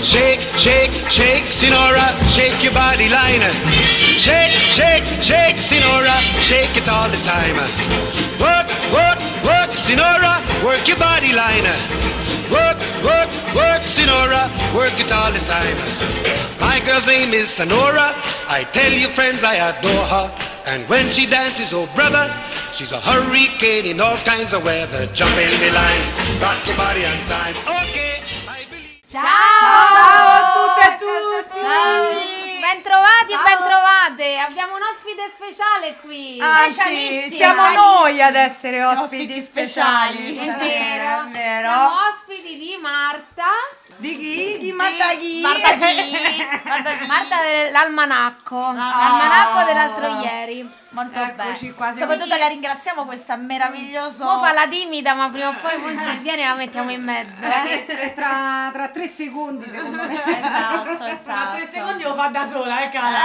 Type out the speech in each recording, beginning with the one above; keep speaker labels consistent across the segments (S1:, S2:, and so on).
S1: Shake, shake, shake, Sinora, shake your body line. Shake, shake, shake, Sinora, shake it all the time. Work, work, work, Sinora, work your body line. Work, work, work, Sinora, work it all the time. My girl's name is Sonora. I tell you friends I adore her. And when she dances, oh brother, she's a hurricane in all kinds of weather. Jump in the line, rock your body on time. Okay, I believe...
S2: Ciao!
S3: Ciao a tutte e tutti!
S2: Ciao. Bentrovati e bentrovate! Abbiamo un ospite speciale qui!
S3: Ah sì, siamo noi ad essere ospiti speciali!
S2: È vero!
S3: È vero!
S2: Siamo ospiti di Marta.
S3: Di chi? Di Marta chi?
S2: Marta dell'almanacco. L'almanacco dell'altro ieri.
S4: Molto
S3: Eccoci
S4: bene.
S3: qua,
S4: Soprattutto la ringraziamo questa meraviglioso.
S2: Mo fa la timida, ma prima o poi interviene e la mettiamo in mezzo.
S5: Tra 3 secondi secondo me.
S4: Esatto.
S6: Tra 3 secondi lo fa da sola, cara.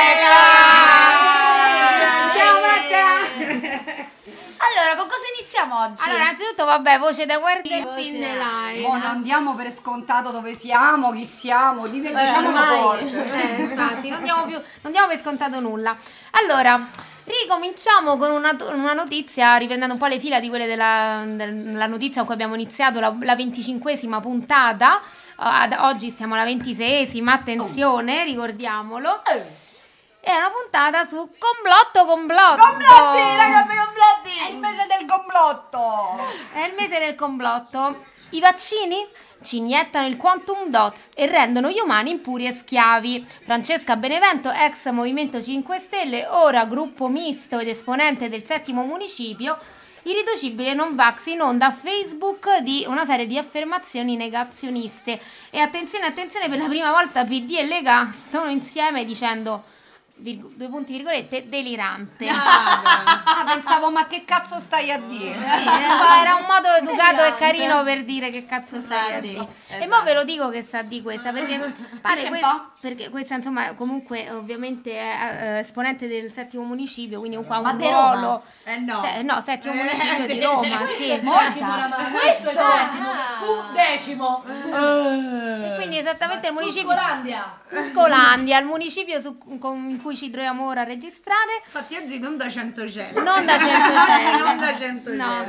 S3: Ciao Marta!
S4: Allora, con cosa iniziamo oggi?
S2: Allora, innanzitutto, vabbè, voce da guardia pin live.
S5: Oh, non diamo per scontato dove siamo, chi siamo, diciamo forte.
S2: Infatti, non diamo per scontato nulla. Allora, ricominciamo con una notizia, riprendendo un po' le fila di quelle della notizia con cui abbiamo iniziato la 25esima puntata. Oggi siamo alla 26esima, attenzione, ricordiamolo. È una puntata su complotto.
S4: Complotti, ragazzi, complotti! È il mese del complotto!
S2: È il mese del complotto. I vaccini ci iniettano il quantum dots e rendono gli umani impuri e schiavi. Francesca Benevento, ex Movimento 5 Stelle, ora gruppo misto ed esponente del 7° municipio, irriducibile non vax, in onda a Facebook di una serie di affermazioni negazioniste. E attenzione, per la prima volta PD e Lega sono insieme dicendo... delirante.
S5: Pensavo, ma che cazzo stai a dire?
S2: Sì, era un modo educato e carino per dire che cazzo stai a dire. E mo ve lo dico che sa di questa, perché pare perché questa insomma comunque ovviamente è esponente del 7° municipio, quindi un ruolo. No, 7° municipio di Roma, sì.
S6: Questo fu 10°.
S2: E quindi esattamente il municipio
S6: Scolandia,
S2: il municipio in cui ci troviamo ora a registrare.
S3: Infatti oggi non da 100
S2: Non da 100
S3: non da 100
S2: no.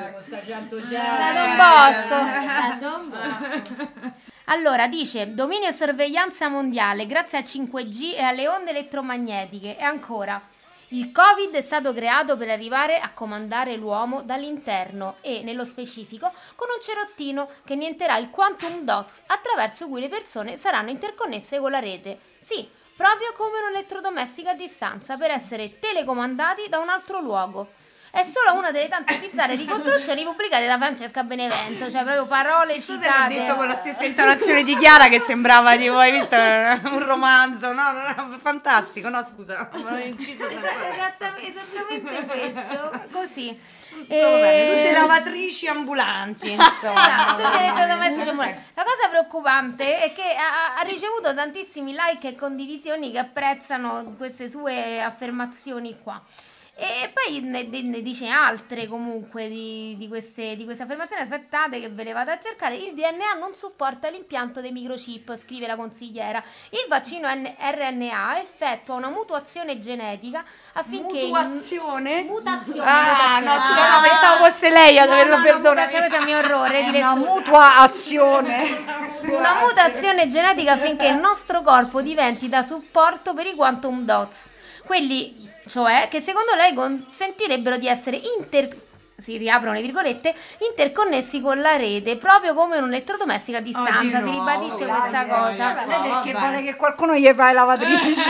S2: Da Don Bosco. Allora, dice, dominio e sorveglianza mondiale grazie al 5G e alle onde elettromagnetiche. E ancora, il Covid è stato creato per arrivare a comandare l'uomo dall'interno e, nello specifico, con un cerottino che nienterà il quantum dots attraverso cui le persone saranno interconnesse con la rete. Sì, proprio come un elettrodomestico a distanza per essere telecomandati da un altro luogo. È solo una delle tante bizzarre ricostruzioni pubblicate da Francesca Benevento, cioè proprio parole citate.
S3: L'ha detto con la stessa intonazione di Chiara che sembrava tipo, hai visto, un romanzo, no, fantastico, no scusa, non ho inciso
S2: Esattamente questo, così.
S3: Tutte lavatrici ambulanti, insomma.
S2: Tutte le elettrodomestici ambulanti. La cosa preoccupante è che ha ricevuto tantissimi like e condivisioni che apprezzano queste sue affermazioni qua. E poi ne dice altre comunque di queste affermazioni. Aspettate che ve le vado a cercare. Il DNA non supporta l'impianto dei microchip, scrive la consigliera. Il vaccino RNA effettua una mutuazione genetica affinché
S3: mutazione?
S2: Mutazione.
S3: No, scusa, no, pensavo fosse lei a doverlo perdonare.
S2: Questo è il mio errore.
S5: È una mutua azione.
S2: Una mutazione genetica affinché il nostro corpo diventi da supporto per i quantum dots. Quelli, cioè, che secondo lei consentirebbero di essere si riaprono le virgolette, interconnessi con la rete, proprio come un elettrodomestico a distanza. Si ribadisce questa cosa.
S5: Perché vuole che qualcuno gli fa le lavatrici.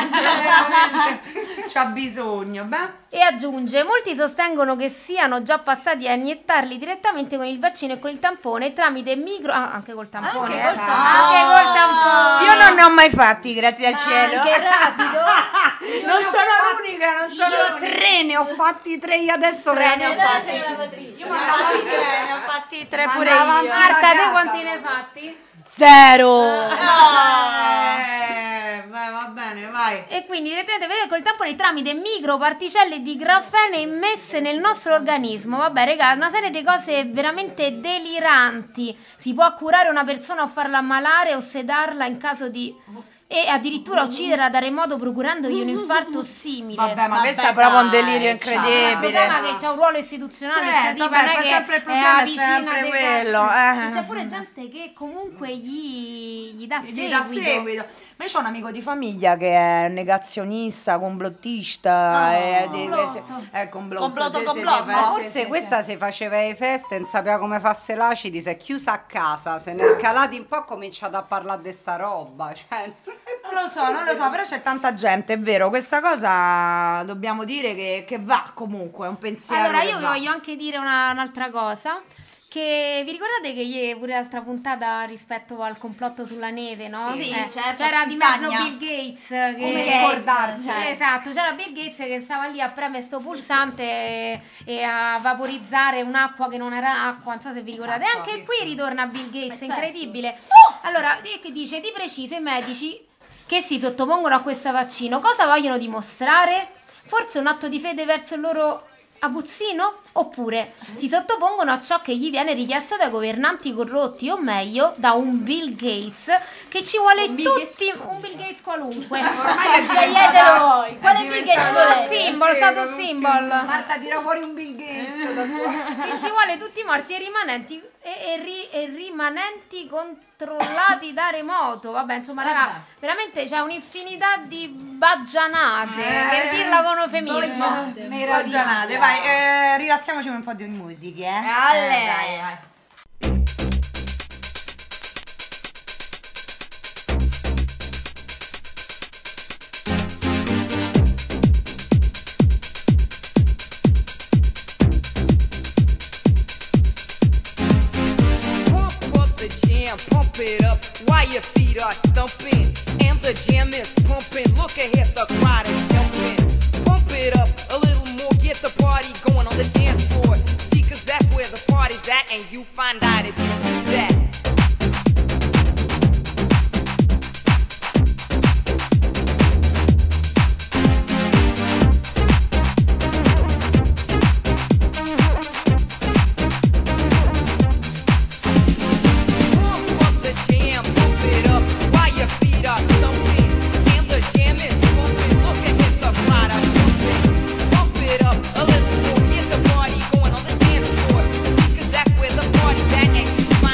S3: C'ha bisogno, beh.
S2: E aggiunge, molti sostengono che siano già passati a iniettarli direttamente con il vaccino e con il tampone tramite anche col tampone. Anche col tampone.
S3: Io non ne ho mai fatti, grazie al cielo.
S2: Che rapido.
S3: Non sono l'unica,
S5: Io 3 ne ho fatti 3 io adesso.
S4: 3 ne ho fatti.
S5: Io
S4: Ne ho fatti 3 pure io.
S2: Marta, te quanti ne hai fatti?
S4: 0.
S3: Vai, va bene, vai.
S2: E quindi direttamente vedete col tampone tramite microparticelle di grafene immesse nel nostro organismo. Vabbè, raga, una serie di cose veramente deliranti. Si può curare una persona o farla ammalare o sedarla in caso di... E addirittura ucciderla da remoto procurandogli un infarto simile.
S3: Vabbè, ma questo è proprio un delirio incredibile.
S2: Il problema è che c'è un ruolo istituzionale,
S3: Certo,
S2: non è che
S3: sempre il problema è
S2: vicina
S3: sempre
S2: dei
S3: quello.
S2: C'è pure gente che comunque gli dà
S3: Gli dà
S2: seguito.
S3: seguito. Ma io ho un amico di famiglia che è negazionista, complottista.
S4: Complotto.
S5: Ma forse questa si faceva le feste, non sapeva come farsi l'acidi, si è chiusa a casa, se ne è calati un po', ha cominciato a parlare di sta roba. Cioè...
S3: Non lo so, però c'è tanta gente, è vero, questa cosa dobbiamo dire che va comunque, è un pensiero.
S2: Allora
S3: che
S2: io vi
S3: va.
S2: voglio anche dire un'altra cosa. Che vi ricordate che ieri pure l'altra puntata rispetto al complotto sulla neve, no?
S4: Sì, certo,
S2: C'era
S4: in
S2: di mezzo
S4: Spagna.
S2: Bill Gates
S5: Come
S2: che
S5: scordarci?
S2: esatto, c'era Bill Gates che stava lì a premere sto pulsante e a vaporizzare un'acqua che non era acqua, non so se vi ricordate. Anche qui ritorna Bill Gates,
S4: certo.
S2: incredibile. Allora, che dice di preciso i medici che si sottopongono a questo vaccino cosa vogliono dimostrare? Forse un atto di fede verso il loro aguzzino? Oppure si sottopongono a ciò che gli viene richiesto dai governanti corrotti, o meglio da un Bill Gates che ci vuole un Bill Gates qualunque.
S3: Ormai
S4: Sceglietelo voi. Quale Bill Gates volete?
S2: Simbolo, stato symbol.
S5: Marta, tira fuori un Bill Gates da qua.
S2: Che ci vuole tutti morti e rimanenti e rimanenti controllati da remoto. Vabbè, insomma, raga, veramente c'è un'infinità di baggianate, per dirla con eufemismo.
S3: Baggianate, vai, rilassiamoci un po' di musiche,
S4: Alle.
S7: Pump it up while your feet are stumping and the jam is pumping. Look ahead, the crowd is jumping. Pump it up a little more, get the party going on the dance floor. See, 'cause that's where the party's at, and you find out if you do that. Find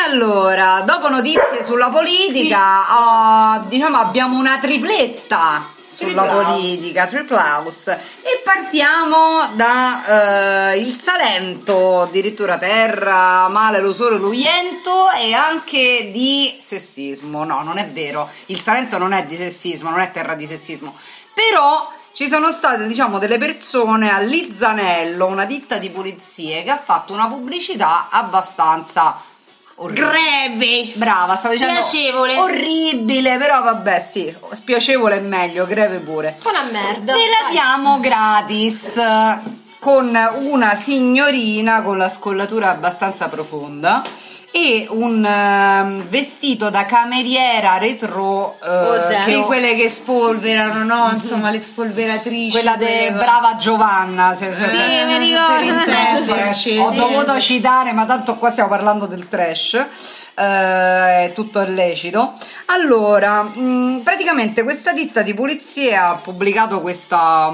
S5: allora, dopo notizie sulla politica, diciamo abbiamo una tripletta sulla politica, triple house, e partiamo da il Salento, addirittura terra male lo sole lo iento, e anche di sessismo. No, non è vero, il Salento non è di sessismo, non è terra di sessismo, però ci sono state, diciamo, delle persone a Lizzanello, una ditta di pulizie, che ha fatto una pubblicità abbastanza greve. Brava, stavo dicendo
S2: spiacevole.
S5: Orribile, però vabbè, sì, spiacevole è meglio, greve pure.
S2: Una merda.
S5: Ve la diamo gratis con una signorina con la scollatura abbastanza profonda e un vestito da cameriera retro,
S3: sì, quelle che spolverano, no? Insomma, le spolveratrici,
S5: quella di Brava Giovanna,
S2: mi ricordo.
S5: Ho dovuto citare, ma tanto qua stiamo parlando del trash, è tutto illecito. Allora, praticamente questa ditta di pulizie ha pubblicato questa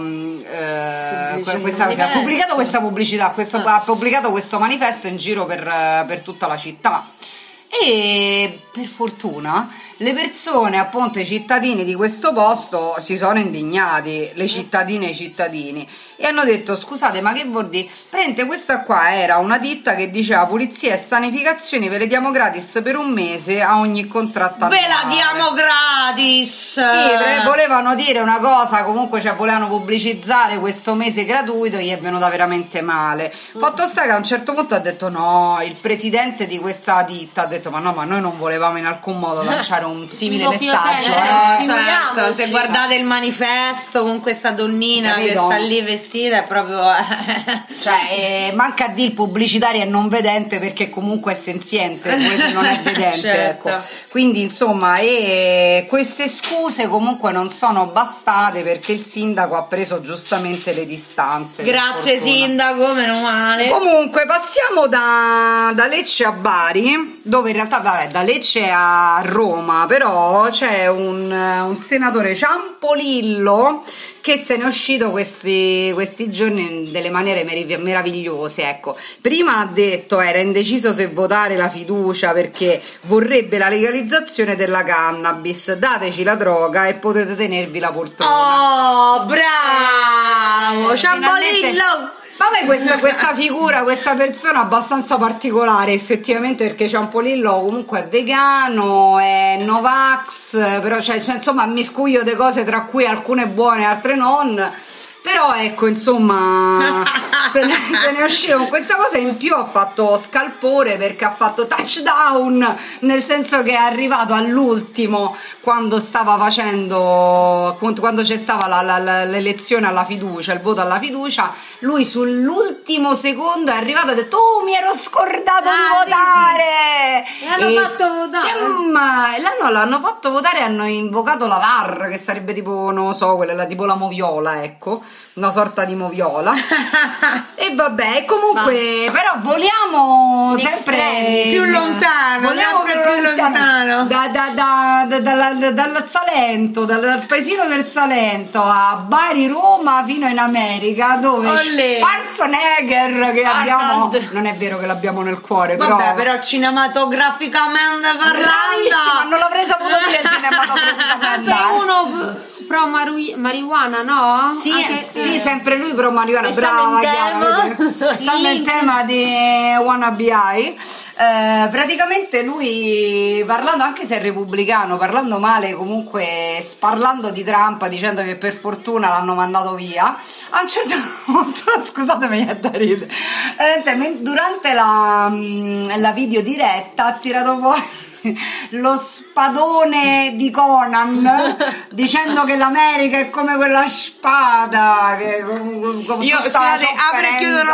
S5: pubblicità, ha pubblicato questo manifesto in giro per tutta la città, e per fortuna le persone, appunto i cittadini di questo posto, si sono indignati, le cittadine e i cittadini, e hanno detto: scusate, ma che vuol dire? Prende, questa qua era una ditta che diceva pulizia e sanificazioni ve le diamo gratis per un mese a ogni contratto annuale.
S3: Ve la diamo gratis!
S5: Sì, volevano dire una cosa, comunque, cioè volevano pubblicizzare questo mese gratuito, gli è venuta veramente male. Fatto sta che a un certo punto ha detto no, il presidente di questa ditta ha detto ma no, ma noi non volevamo in alcun modo lanciare un simile messaggio.
S3: Certo, se guardate il manifesto con questa donnina, capito, che sta lì vestita, è proprio
S5: cioè manca a dire il pubblicitario è non vedente, perché comunque è senziente come se non è vedente.
S3: Certo.
S5: Ecco. Quindi insomma, queste scuse comunque non sono bastate, perché il sindaco ha preso giustamente le distanze.
S3: Grazie sindaco, meno male.
S5: Comunque passiamo da Lecce a Bari, dove in realtà da Lecce a Roma, però c'è un senatore Ciampolillo che se ne è uscito questi giorni in delle maniere meravigliose. Ecco, prima ha detto era indeciso se votare la fiducia perché vorrebbe la legalizzazione della cannabis, dateci la droga e potete tenervi la poltrona.
S3: Oh, bravo, Ciampolillo!
S5: Vabbè, questa figura, questa persona abbastanza particolare effettivamente, perché Ciampolillo comunque è vegano, è Novax, però cioè, insomma miscuglio di cose tra cui alcune buone e altre non. Però ecco, insomma, se ne è uscito con questa cosa. In più ha fatto scalpore perché ha fatto touchdown, nel senso che è arrivato all'ultimo, quando stava facendo, quando c'è stata l'elezione alla fiducia, il voto alla fiducia, lui sull'ultimo secondo è arrivato e ha detto oh, mi ero scordato di votare,
S2: sì. E l'hanno fatto votare,
S5: l'hanno fatto votare e hanno invocato la VAR, che sarebbe tipo, non lo so, quella tipo la moviola, ecco, una sorta di moviola. E vabbè, comunque però voliamo sempre
S3: più lontano,
S5: vogliamo più lontano dal Salento, dal paesino del Salento a Bari, Roma, fino in America, dove Schwarzenegger, che abbiamo, non è vero che l'abbiamo nel cuore,
S3: però cinematograficamente parlando,
S5: ma non l'avrei saputo dire cinematograficamente.
S2: Per uno pro marijuana, no?
S5: Sì, sì, sempre lui pro marijuana, brava Chiara, stando in tema di Wannabe High. Praticamente lui, parlando, anche se è repubblicano, parlando male, comunque parlando di Trump, dicendo che per fortuna l'hanno mandato via, a un certo punto, scusatemi, è da ridere, durante la videodiretta ha tirato fuori lo spadone di Conan, dicendo che l'America è come quella spada che,
S3: io scusate, apro e chiudo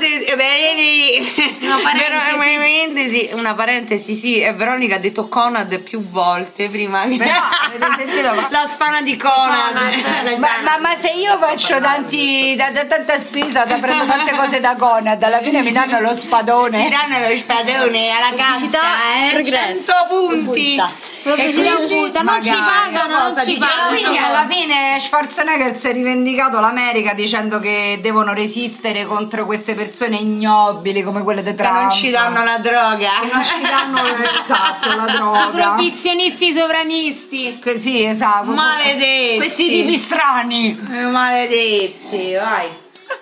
S3: una parentesi, sì, e Veronica ha detto Conad più volte prima che
S5: avete sentito,
S3: la spana di Conad.
S5: Ma se io faccio tanta spesa, prendo tante cose da Conad, alla fine mi danno lo spadone,
S3: alla cassa, 100 punti.
S2: Pubblicità occulta, non ci pagano, non ci pagano.
S5: Quindi alla fine Schwarzenegger si è rivendicato l'America dicendo che devono resistere contro queste persone ignobili come quelle di Trump.
S3: Che non ci danno la droga.
S5: Che non ci danno esatto, la droga.
S2: I proibizionisti sovranisti.
S5: Sì, esatto.
S3: Maledetti.
S5: Questi tipi strani.
S3: Maledetti, vai.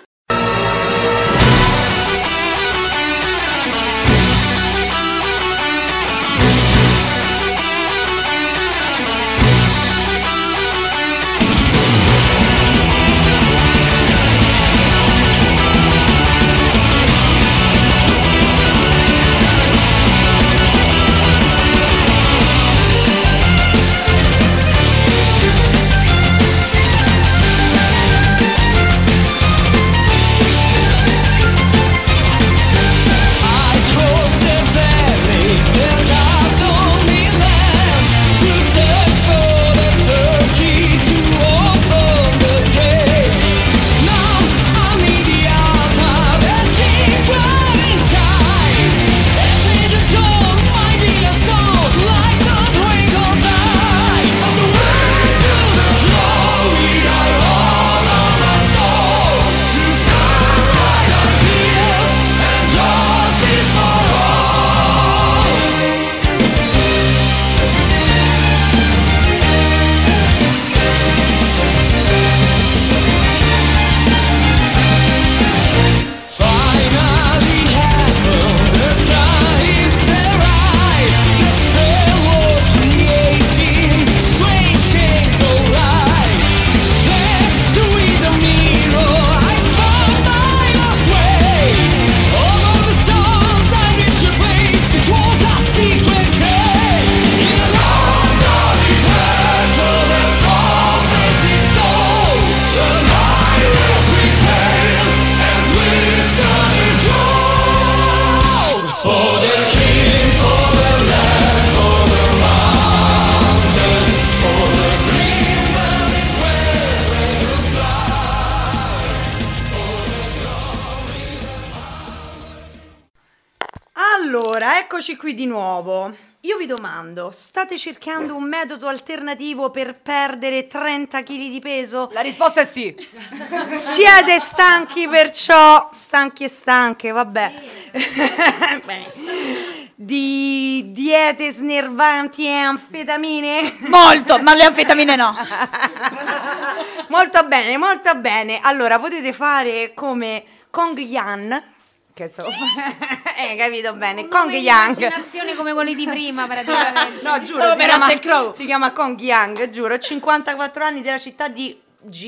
S3: Eccoci qui di nuovo. Io vi domando, state cercando un metodo alternativo per perdere 30 kg di peso?
S4: La risposta è sì.
S3: Siete stanchi perciò, stanchi e stanche, vabbè. Beh, di diete snervanti e anfetamine?
S4: Molto, ma le anfetamine no.
S3: Molto bene, molto bene. Allora, potete fare come Kong Yan, che so, capito bene, Kong Yang.
S2: Immaginazione come quelli di prima, praticamente.
S3: No, giuro, si chiama Kong Yang, giuro, 54 anni, della città di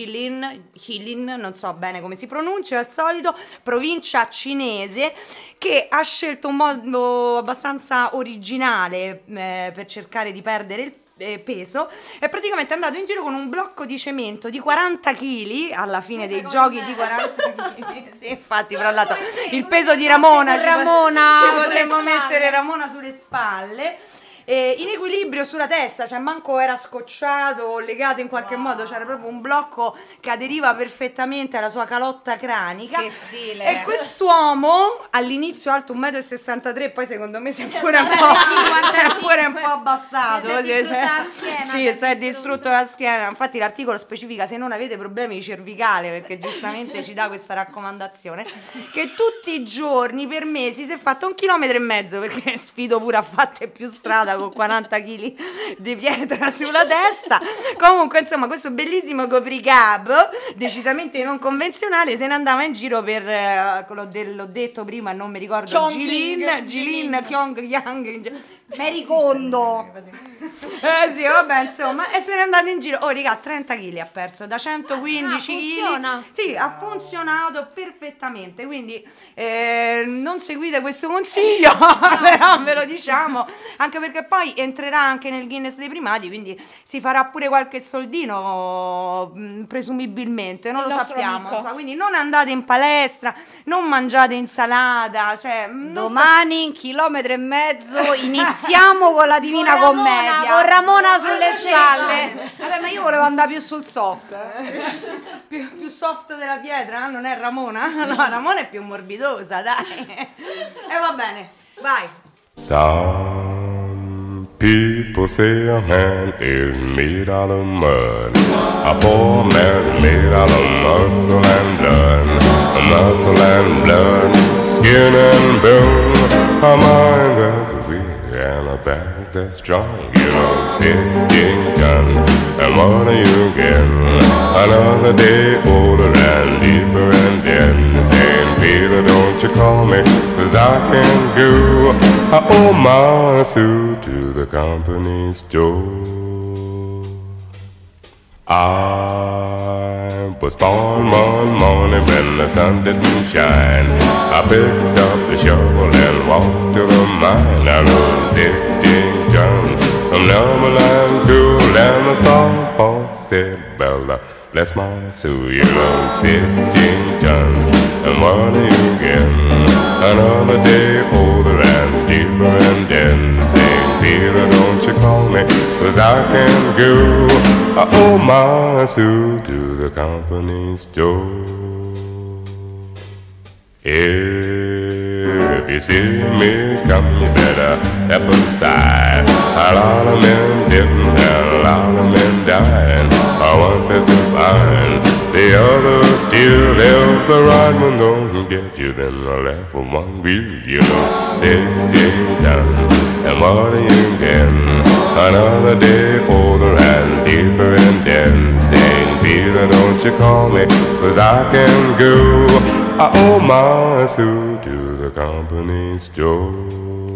S3: Jilin, non so bene come si pronuncia, al solito, provincia cinese, che ha scelto un modo abbastanza originale per cercare di perdere il peso. È praticamente andato in giro con un blocco di cemento di 40 kg alla fine dei giochi di 40 kg. Sì, infatti, fra l'altro, il peso di Ramona, ci potremmo mettere Ramona sulle spalle. In equilibrio sulla testa, cioè manco era scocciato o legato in qualche modo, c'era proprio un blocco che aderiva perfettamente alla sua calotta cranica.
S4: Che stile!
S3: E quest'uomo all'inizio alto 1,63 m, poi secondo me si è pure un po' abbassato. Si è distrutto la schiena. Infatti l'articolo specifica: se non avete problemi di cervicale, perché giustamente ci dà questa raccomandazione, che tutti i giorni per mesi si è fatto 1,5 km, perché sfido pure a fatte più strada con 40 kg di pietra sulla testa. Comunque, insomma, questo bellissimo copricapo decisamente non convenzionale se ne andava in giro per l'ho detto prima, non mi ricordo, Jilin Kyong Yang
S4: Mericondo.
S3: Sì, vabbè, insomma, e se ne è andato in giro. Oh, raga, 30 kg ha perso, da 115 kg. Sì, ha funzionato perfettamente. Quindi non seguite questo consiglio, però ve lo diciamo, anche perché poi entrerà anche nel Guinness dei primati, quindi si farà pure qualche soldino, presumibilmente, non lo sappiamo. Quindi non andate in palestra, non mangiate insalata, cioè
S4: domani 1,5 km iniziamo con la Divina Commedia
S2: con Ramona sulle spalle.
S5: Vabbè, ma io volevo andare più sul soft.
S3: più soft della pietra, non è Ramona? No, Ramona è più morbidosa, dai. E va bene, vai.
S8: Some People say a man is made out of mud. A poor man is made out of muscle and blood. Muscle and blood, skin and bone. A mind that's weak and a back that's strong. You know, 16 tons, and what do you get? Another day older and deeper and dead. Saying, Peter, don't you call me, 'cause I can go. I owe my suit to the company store. I was born one morning when the sun didn't shine. I picked up the shovel and walked to the mine. I rode 16 tons from Numberland to Lammerstock. Boss said, Bella, bless my soul, you rode 16 tons. And what do you get? Another day older and deeper and dead. Saying, Peter, don't you call me, 'cause I can go. I owe my suit to the company store. If you see me come, you better step aside. A lot of men didn't, and a lot of men died. One fifth of mine, the others still. If the right one don't get you, then the left with one wheel. You know, 16 tons, and what do you get? Another day older and deeper and dead. Saying, Peter, don't you call me, 'cause I can go. I owe my suit to the company store.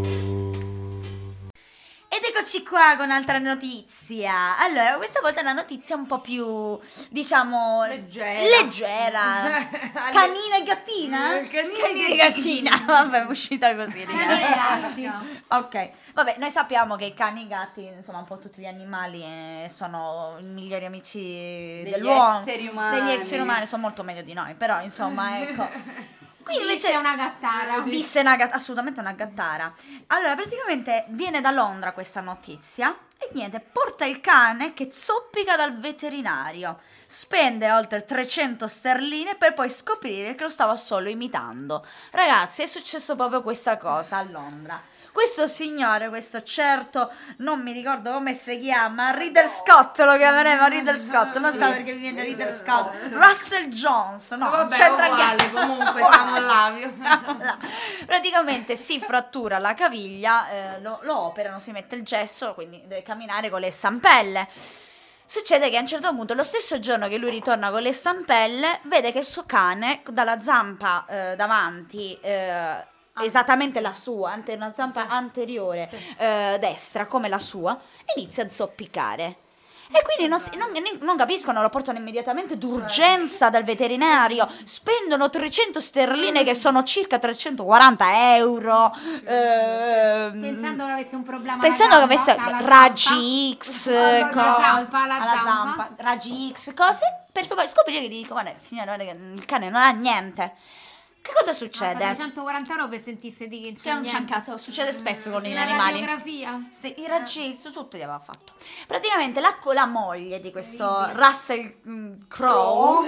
S4: Ed eccoci qua con un'altra notizia. Allora, questa volta è una notizia un po' più, diciamo, leggera. Canina e gattina? Canina e gattina. Vabbè, è uscita così, ragazzi. Ok. Vabbè, noi sappiamo che i cani e i gatti, insomma, un po' tutti gli animali sono i migliori amici dell'uomo.
S3: Esseri umani.
S4: Degli esseri umani, sono molto meglio di noi, però, insomma, ecco. Qui invece
S2: è una gattara.
S4: Disse assolutamente una gattara. Allora, praticamente viene da Londra questa notizia e niente, porta il cane che zoppica dal veterinario. Spende oltre 300 sterline per poi scoprire che lo stava solo imitando. Ragazzi, è successo proprio questa cosa a Londra. Questo signore, questo certo, non mi ricordo come si chiama, Riddle Scott, lo chiameremo Riddle Scott, non so perché mi viene Riddle Scott, Russell Jones, no,
S2: vabbè,
S4: c'entra
S2: uguale, comunque siamo là.
S4: Praticamente si frattura la caviglia, lo operano, si mette il gesso, quindi deve camminare con le stampelle. Succede che a un certo punto, lo stesso giorno che lui ritorna con le stampelle, vede che il suo cane, dalla zampa davanti, esattamente la sua, una zampa anteriore destra come la sua, inizia a zoppicare. E quindi non capiscono, lo portano immediatamente d'urgenza dal veterinario, spendono 300 sterline che sono circa 340 euro.
S2: Pensando che avesse un problema
S4: pensando che avesse raggi X,
S2: alla
S4: zampa, raggi X, cose, per poi scoprire che gli dico, guarda signore, guarda che il cane non ha niente. Che cosa succede?
S2: 340 euro per sentirsi di che
S4: non c'è un cazzo, succede spesso con gli animali.
S2: Radiografia?
S4: Sì, i raggi X, tutto gli aveva fatto. Praticamente la moglie di questo Russell Crowe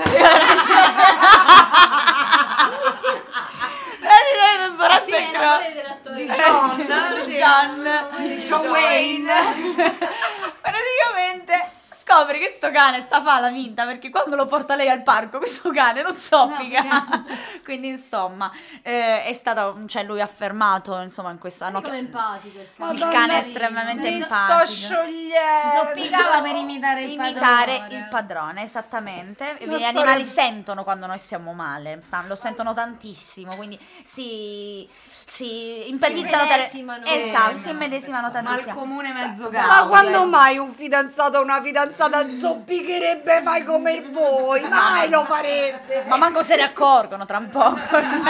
S4: John Wayne praticamente scopre che sto cane sta fa la finta, perché quando lo porta lei al parco questo cane non zoppica, no, quindi insomma è stato, cioè lui ha affermato insomma in questa
S2: come empatico
S4: il cane è estremamente empatico,
S3: sto sciogliendo,
S2: zoppicava per imitare
S4: il padrone, esattamente. Gli animali sentono quando noi stiamo male, lo sentono tantissimo, quindi si empatizzano, si immedesimano tantissimo.
S3: Ma il comune mezzo gaudio. Ma quando mai un fidanzato o una fidanzata zoppicherebbe mai come voi? Mai lo farebbe.
S4: Ma manco se ne accorgono tra un poco.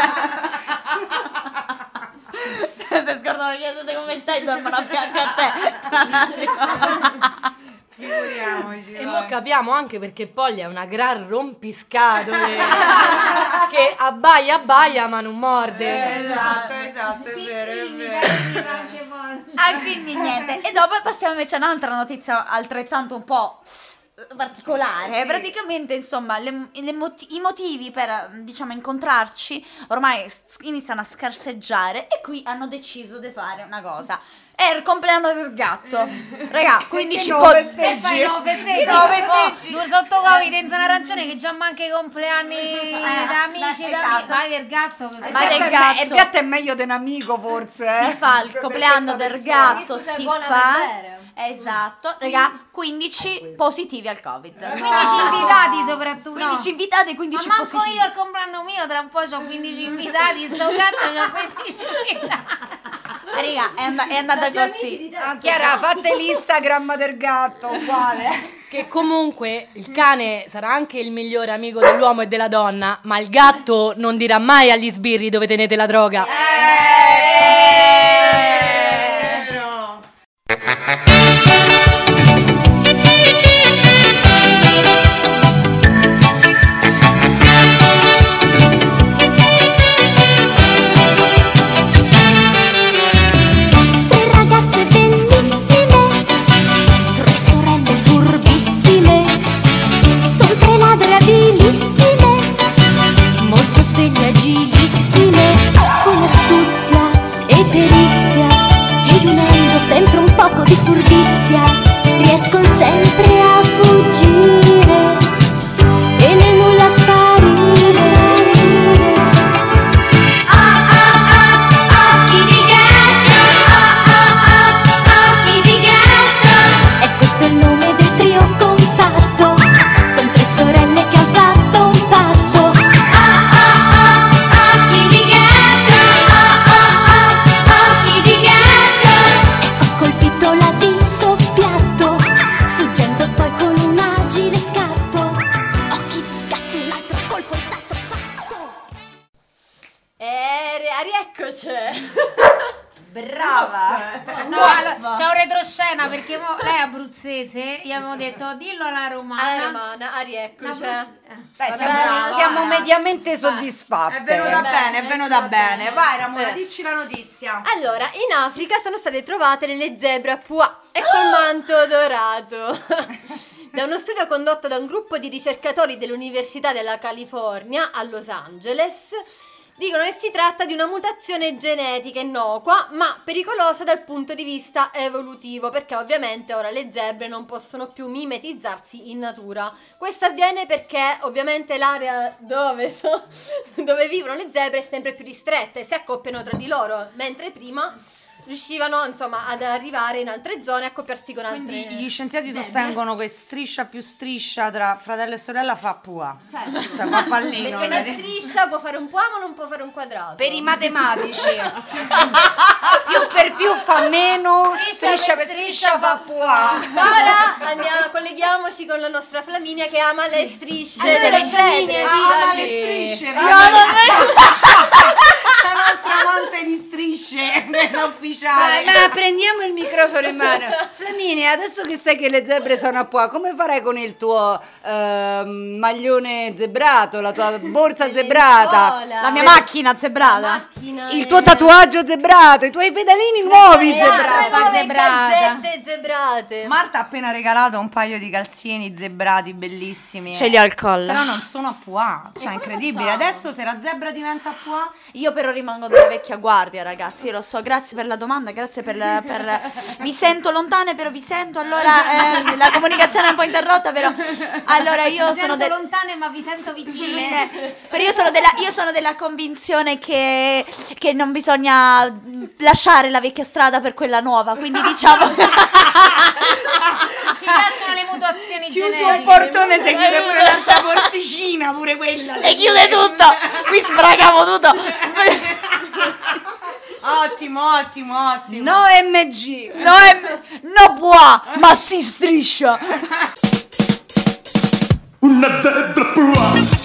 S4: Se scordano di chiedere come stai, dormono a fianco a te.
S3: Figuriamoci.
S6: E mo capiamo anche perché Polly è una gran rompiscatole che abbaia ma non morde.
S3: Esatto, è vero.
S4: Quindi niente. E dopo passiamo invece a un'altra notizia altrettanto un po' particolare. Sì. Praticamente insomma i motivi per diciamo incontrarci ormai iniziano a scarseggiare e qui hanno deciso di fare una cosa. È il compleanno del gatto. Raga, 15
S2: Che fai? No, festeggi.
S4: No, festeggi.
S2: Tu sotto Covid in zona arancione che già manca i compleanni da amici,
S4: esatto.
S2: Vai che il gatto.
S3: Il gatto è meglio di un amico, forse.
S4: Si fa il compleanno del gatto, si
S6: buona
S4: fa.
S6: per bere.
S4: Esatto, raga, 15 positivi al Covid.
S2: 15 invitati soprattutto.
S4: 15 invitati e 15
S2: Ma manco
S4: positivi.
S2: io al compleanno mio, tra un po' c'ho 15 invitati, sto gatto c'ha 15 invitati.
S4: Raga, è andata così.
S3: Chiara, fate l'Instagram del gatto, uguale.
S6: Che comunque il cane sarà anche il migliore amico dell'uomo e della donna, ma il gatto non dirà mai agli sbirri dove tenete la droga.
S9: Sempre un poco di furbizia, riescono sempre a fuggire e nel nulla sparire. Occhi di gatto, occhi di gatto. E questo è il nome del trio compatto, son 3 sorelle che han fatto un patto. Occhi di gatto, occhi di gatto. Colpito la di soppiatto, fuggendo poi con un agile scatto. Occhi di gatto, un altro colpo è stato fatto.
S6: Rieccoci.
S3: Brava.
S2: No, allora, c'è un retroscena perché lei è abruzzese, gli abbiamo detto dillo alla romana.
S6: Rieccoci.
S3: Siamo mediamente soddisfatte.
S10: È venuta bene. Vai Ramona, dici la notizia.
S6: Allora, in Africa sono state trovate delle zebre a Pua e col manto dorato. Da uno studio condotto da un gruppo di ricercatori dell'Università della California a Los Angeles, dicono che si tratta di una mutazione genetica innocua, ma pericolosa dal punto di vista evolutivo, perché ovviamente ora le zebre non possono più mimetizzarsi in natura. Questo avviene perché ovviamente l'area dove vivono le zebre è sempre più ristretta e si accoppiano tra di loro, mentre prima riuscivano insomma ad arrivare in altre zone a accoppiarsi con altre.
S3: Quindi gli scienziati sostengono che striscia più striscia tra fratello e sorella fa pua.
S6: Certo.
S3: Cioè fa pallino.
S6: Perché una striscia può fare un po' ma non può fare un quadrato.
S3: Per i matematici. Più per più fa meno, striscia per striscia fa pua.
S6: Ora colleghiamoci con la nostra Flaminia che ama le strisce.
S3: Allora Flaminia
S10: Le
S3: dici.
S10: strisce, la nostra amante di strisce, meno ufficiale.
S3: Ma prendiamo il microfono in mano. Flaminia, adesso che sai che le zebre sono a pua, come farai con il tuo maglione zebrato, la tua borsa zebrata,
S4: La mia macchina zebrata.
S3: il tuo tatuaggio zebrato, i tuoi pedalini nuovi zebrati?
S6: Calzette zebrate.
S10: Marta ha appena regalato un paio di calzini zebrati bellissimi.
S4: Ce li ho al collo.
S10: Però non sono a pua, cioè incredibile. Adesso se la zebra diventa a pua,
S4: Io però rimango della vecchia guardia, ragazzi. Io lo so, grazie per la domanda, grazie per vi sento lontane, però vi sento. Allora la comunicazione è un po' interrotta, però allora io sono
S2: lontane ma vi sento vicine.
S4: però io sono della convinzione che non bisogna lasciare la vecchia strada per quella nuova, quindi diciamo
S2: Ci piacciono le mutazioni
S10: chiuso
S2: genetiche.
S10: un portone si chiude pure l'altra porticina, pure quella.
S4: si chiude tutto. Qui sbragavo tutto.
S10: Ottimo.
S3: No MG.
S4: No può, ma si striscia.
S8: Una zebra pua.